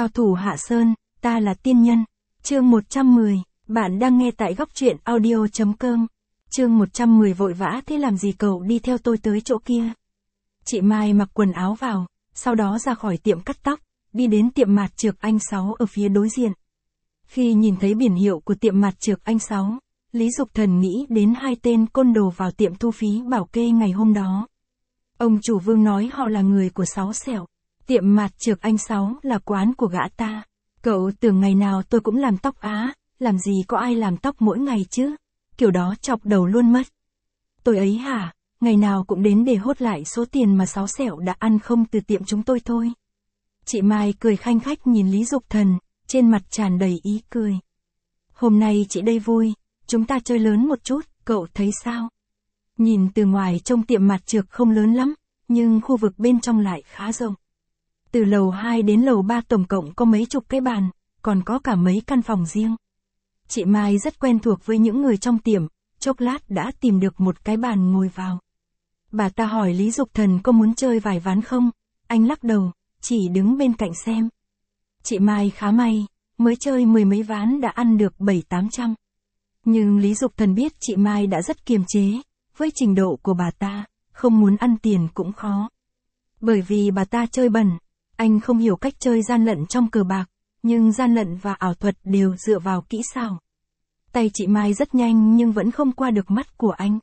Cao thủ Hạ Sơn, ta là tiên nhân. Chương 110, bạn đang nghe tại góc truyện audio.com. Chương 110 vội vã thế làm gì cậu đi theo tôi tới chỗ kia. Chị Mai mặc quần áo vào, sau đó ra khỏi tiệm cắt tóc, đi đến tiệm mạt trược anh Sáu ở phía đối diện. Khi nhìn thấy biển hiệu của tiệm mạt trược anh Sáu, Lý Dục Thần nghĩ đến hai tên côn đồ vào tiệm thu phí bảo kê ngày hôm đó. Ông chủ Vương nói họ là người của Sáu Sẹo. Tiệm mạt trược anh Sáu là quán của gã ta. Cậu tưởng ngày nào tôi cũng làm tóc á, làm gì có ai làm tóc mỗi ngày chứ, kiểu đó chọc đầu luôn mất. Tôi ấy hả, ngày nào cũng đến để hốt lại số tiền mà Sáu Sẹo đã ăn không từ tiệm chúng tôi thôi. Chị Mai cười khanh khách nhìn Lý Dục Thần, trên mặt tràn đầy ý cười. Hôm nay chị đây vui, chúng ta chơi lớn một chút, cậu thấy sao? Nhìn từ ngoài trông tiệm mạt trược không lớn lắm, nhưng khu vực bên trong lại khá rộng. Từ lầu 2 đến lầu 3 tổng cộng có mấy chục cái bàn, còn có cả mấy căn phòng riêng. Chị Mai rất quen thuộc với những người trong tiệm, chốc lát đã tìm được một cái bàn ngồi vào. Bà ta hỏi Lý Dục Thần có muốn chơi vài ván không, anh lắc đầu, chỉ đứng bên cạnh xem. Chị Mai khá may, mới chơi mười mấy ván đã ăn được 700-800. Nhưng Lý Dục Thần biết chị Mai đã rất kiềm chế, với trình độ của bà ta, không muốn ăn tiền cũng khó. Bởi vì bà ta chơi bẩn, anh không hiểu cách chơi gian lận trong cờ bạc, nhưng gian lận và ảo thuật đều dựa vào kỹ xảo. Tay chị Mai rất nhanh nhưng vẫn không qua được mắt của anh.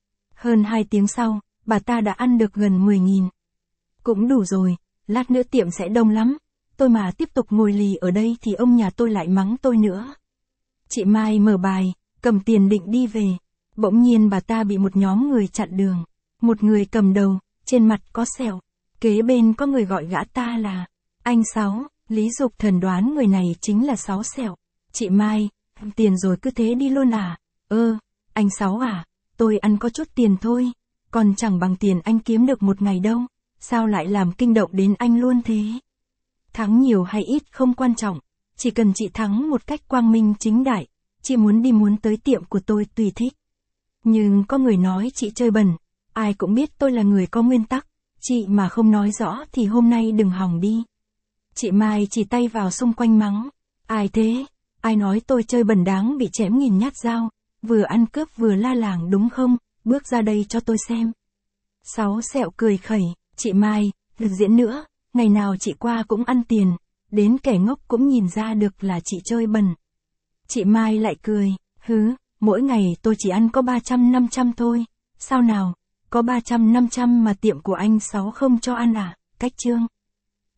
Hơn 2 tiếng sau, bà ta đã ăn được gần 10.000. Cũng đủ rồi, lát nữa tiệm sẽ đông lắm, tôi mà tiếp tục ngồi lì ở đây thì ông nhà tôi lại mắng tôi nữa. Chị Mai mở bài, cầm tiền định đi về, bỗng nhiên bà ta bị một nhóm người chặn đường. Một người cầm đầu, trên mặt có sẹo, kế bên có người gọi gã ta là anh Sáu. Lý Dục Thần đoán người này chính là Sáu Sẹo. Chị Mai, tiền rồi cứ thế đi luôn à? Anh Sáu à, tôi ăn có chút tiền thôi, còn chẳng bằng tiền anh kiếm được một ngày đâu, sao lại làm kinh động đến anh luôn thế? Thắng nhiều hay ít không quan trọng, chỉ cần chị thắng một cách quang minh chính đại, chị muốn tới tiệm của tôi tùy thích. Nhưng có người nói chị chơi bẩn, ai cũng biết tôi là người có nguyên tắc, chị mà không nói rõ thì hôm nay đừng hòng đi. Chị Mai chỉ tay vào xung quanh mắng, ai thế, ai nói tôi chơi bẩn đáng bị chém nghìn nhát dao, vừa ăn cướp vừa la làng đúng không, bước ra đây cho tôi xem. Sáu Sẹo cười khẩy, chị Mai, đừng diễn nữa, ngày nào chị qua cũng ăn tiền, đến kẻ ngốc cũng nhìn ra được là chị chơi bẩn. Chị Mai lại cười, mỗi ngày tôi chỉ ăn có 300-500 thôi, sao nào, có 300-500 mà tiệm của anh Sáu không cho ăn à, cách trương.